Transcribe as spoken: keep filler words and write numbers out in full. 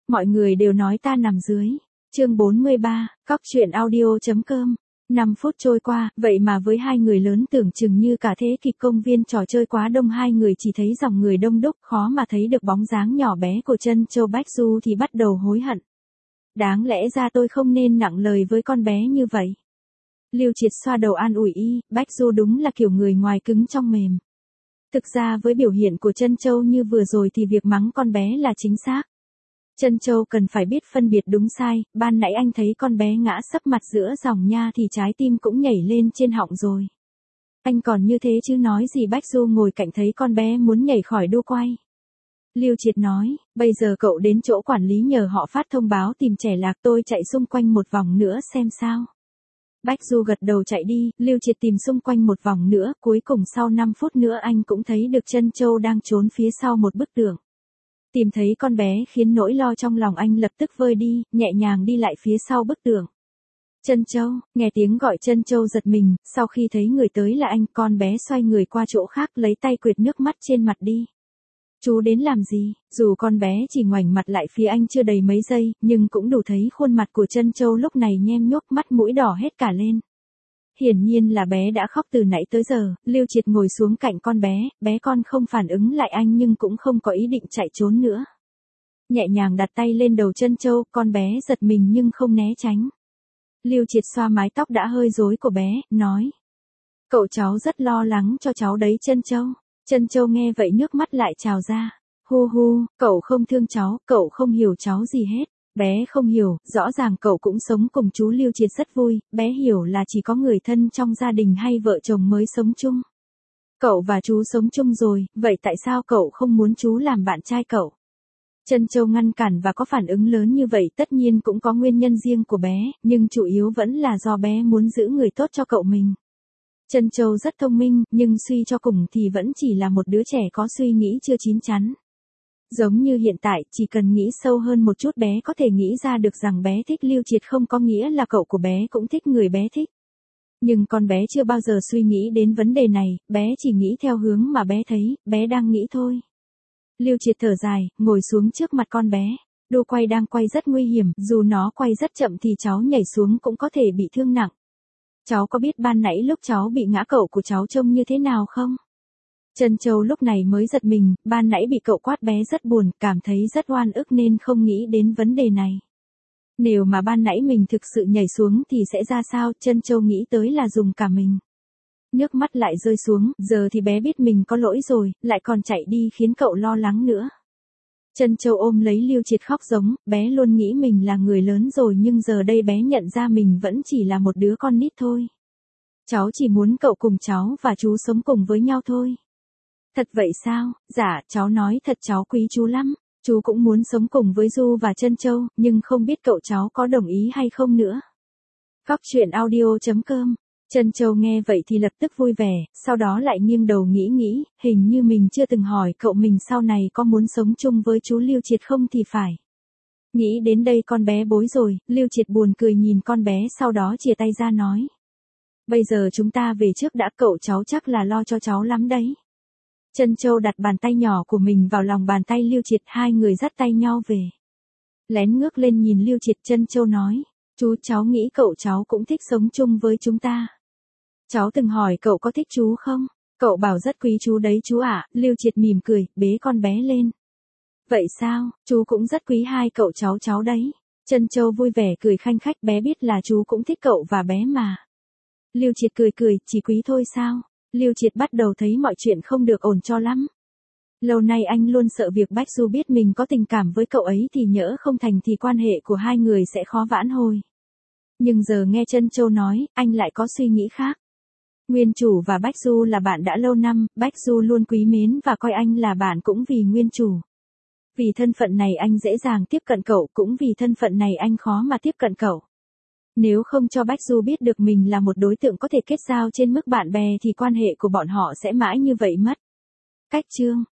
Mọi người đều nói ta nằm dưới. Chương bốn mươi ba, cóc truyện audio.com. năm phút trôi qua, vậy mà với hai người lớn tưởng chừng như cả thế kịch công viên trò chơi quá đông, hai người chỉ thấy dòng người đông đúc, khó mà thấy được bóng dáng nhỏ bé của Trân Châu. Bách Du thì bắt đầu hối hận. Đáng lẽ ra tôi không nên nặng lời với con bé như vậy. Lưu Triệt xoa đầu an ủi y, Bách Du đúng là kiểu người ngoài cứng trong mềm. Thực ra với biểu hiện của Trân Châu như vừa rồi thì việc mắng con bé là chính xác. Trân Châu cần phải biết phân biệt đúng sai, ban nãy anh thấy con bé ngã sấp mặt giữa dòng nha thì trái tim cũng nhảy lên trên họng rồi. Anh còn như thế chứ nói gì. Bách Du ngồi cạnh thấy con bé muốn nhảy khỏi đu quay. Lưu Triệt nói, bây giờ cậu đến chỗ quản lý nhờ họ phát thông báo tìm trẻ lạc, tôi chạy xung quanh một vòng nữa xem sao. Bách Du gật đầu chạy đi, Lưu Triệt tìm xung quanh một vòng nữa, cuối cùng sau năm phút nữa anh cũng thấy được Trân Châu đang trốn phía sau một bức tường. Tìm thấy con bé khiến nỗi lo trong lòng anh lập tức vơi đi, nhẹ nhàng đi lại phía sau bức tường. Trân Châu, nghe tiếng gọi Trân Châu giật mình, sau khi thấy người tới là anh, con bé xoay người qua chỗ khác lấy tay quệt nước mắt trên mặt đi. Chú đến làm gì? Dù con bé chỉ ngoảnh mặt lại phía anh chưa đầy mấy giây, nhưng cũng đủ thấy khuôn mặt của Trân Châu lúc này nhem nhuốc, mắt mũi đỏ hết cả lên. Hiển nhiên là bé đã khóc từ nãy tới giờ. Lưu Triệt ngồi xuống cạnh con bé, bé con không phản ứng lại anh nhưng cũng không có ý định chạy trốn nữa. Nhẹ nhàng đặt tay lên đầu Trân Châu, con bé giật mình nhưng không né tránh. Lưu Triệt xoa mái tóc đã hơi rối của bé, nói. Cậu cháu rất lo lắng cho cháu đấy Trân Châu. Trân Châu nghe vậy nước mắt lại trào ra. Hu hu, cậu không thương cháu, cậu không hiểu cháu gì hết. Bé không hiểu, rõ ràng cậu cũng sống cùng chú. Lưu Triệt rất vui, bé hiểu là chỉ có người thân trong gia đình hay vợ chồng mới sống chung. Cậu và chú sống chung rồi, vậy tại sao cậu không muốn chú làm bạn trai cậu? Trân Châu ngăn cản và có phản ứng lớn như vậy tất nhiên cũng có nguyên nhân riêng của bé, nhưng chủ yếu vẫn là do bé muốn giữ người tốt cho cậu mình. Trân Châu rất thông minh, nhưng suy cho cùng thì vẫn chỉ là một đứa trẻ có suy nghĩ chưa chín chắn. Giống như hiện tại, chỉ cần nghĩ sâu hơn một chút bé có thể nghĩ ra được rằng bé thích Lưu Triệt không có nghĩa là cậu của bé cũng thích người bé thích. Nhưng con bé chưa bao giờ suy nghĩ đến vấn đề này, bé chỉ nghĩ theo hướng mà bé thấy, bé đang nghĩ thôi. Lưu Triệt thở dài, ngồi xuống trước mặt con bé. Đu quay đang quay rất nguy hiểm, dù nó quay rất chậm thì cháu nhảy xuống cũng có thể bị thương nặng. Cháu có biết ban nãy lúc cháu bị ngã cậu của cháu trông như thế nào không? Trân Châu lúc này mới giật mình, ban nãy bị cậu quát bé rất buồn, cảm thấy rất oan ức nên không nghĩ đến vấn đề này. Nếu mà ban nãy mình thực sự nhảy xuống thì sẽ ra sao? Trân Châu nghĩ tới là dùng cả mình. Nước mắt lại rơi xuống, giờ thì bé biết mình có lỗi rồi, lại còn chạy đi khiến cậu lo lắng nữa. Trân Châu ôm lấy Lưu Triệt khóc giống, bé luôn nghĩ mình là người lớn rồi nhưng giờ đây bé nhận ra mình vẫn chỉ là một đứa con nít thôi. Cháu chỉ muốn cậu cùng cháu và chú sống cùng với nhau thôi. Thật vậy sao? Dạ, cháu nói thật cháu quý chú lắm. Chú cũng muốn sống cùng với Du và Trân Châu, nhưng không biết cậu cháu có đồng ý hay không nữa. Cóc truyện audio.com. Trân Châu nghe vậy thì lập tức vui vẻ, sau đó lại nghiêng đầu nghĩ nghĩ, hình như mình chưa từng hỏi cậu mình sau này có muốn sống chung với chú Lưu Triệt không thì phải. Nghĩ đến đây con bé bối rồi, Lưu Triệt buồn cười nhìn con bé sau đó chìa tay ra nói. Bây giờ chúng ta về trước đã, cậu cháu chắc là lo cho cháu lắm đấy. Trân Châu đặt bàn tay nhỏ của mình vào lòng bàn tay Lưu Triệt, hai người dắt tay nhau về. Lén ngước lên nhìn Lưu Triệt, Trân Châu nói, chú cháu nghĩ cậu cháu cũng thích sống chung với chúng ta. Cháu từng hỏi cậu có thích chú không? Cậu bảo rất quý chú đấy chú ạ. Lưu Triệt mỉm cười, bế con bé lên. Vậy sao, chú cũng rất quý hai cậu cháu cháu đấy. Trân Châu vui vẻ cười khanh khách, bé biết là chú cũng thích cậu và bé mà. Lưu Triệt cười cười, chỉ quý thôi sao? Lưu Triệt bắt đầu thấy mọi chuyện không được ổn cho lắm. Lâu nay anh luôn sợ việc Bách Du biết mình có tình cảm với cậu ấy thì nhỡ không thành thì quan hệ của hai người sẽ khó vãn hồi. Nhưng giờ nghe Trân Châu nói, anh lại có suy nghĩ khác. Nguyên chủ và Bách Du là bạn đã lâu năm, Bách Du luôn quý mến và coi anh là bạn cũng vì nguyên chủ. Vì thân phận này anh dễ dàng tiếp cận cậu, cũng vì thân phận này anh khó mà tiếp cận cậu. Nếu không cho Bách Du biết được mình là một đối tượng có thể kết giao trên mức bạn bè thì quan hệ của bọn họ sẽ mãi như vậy mất. Cách chương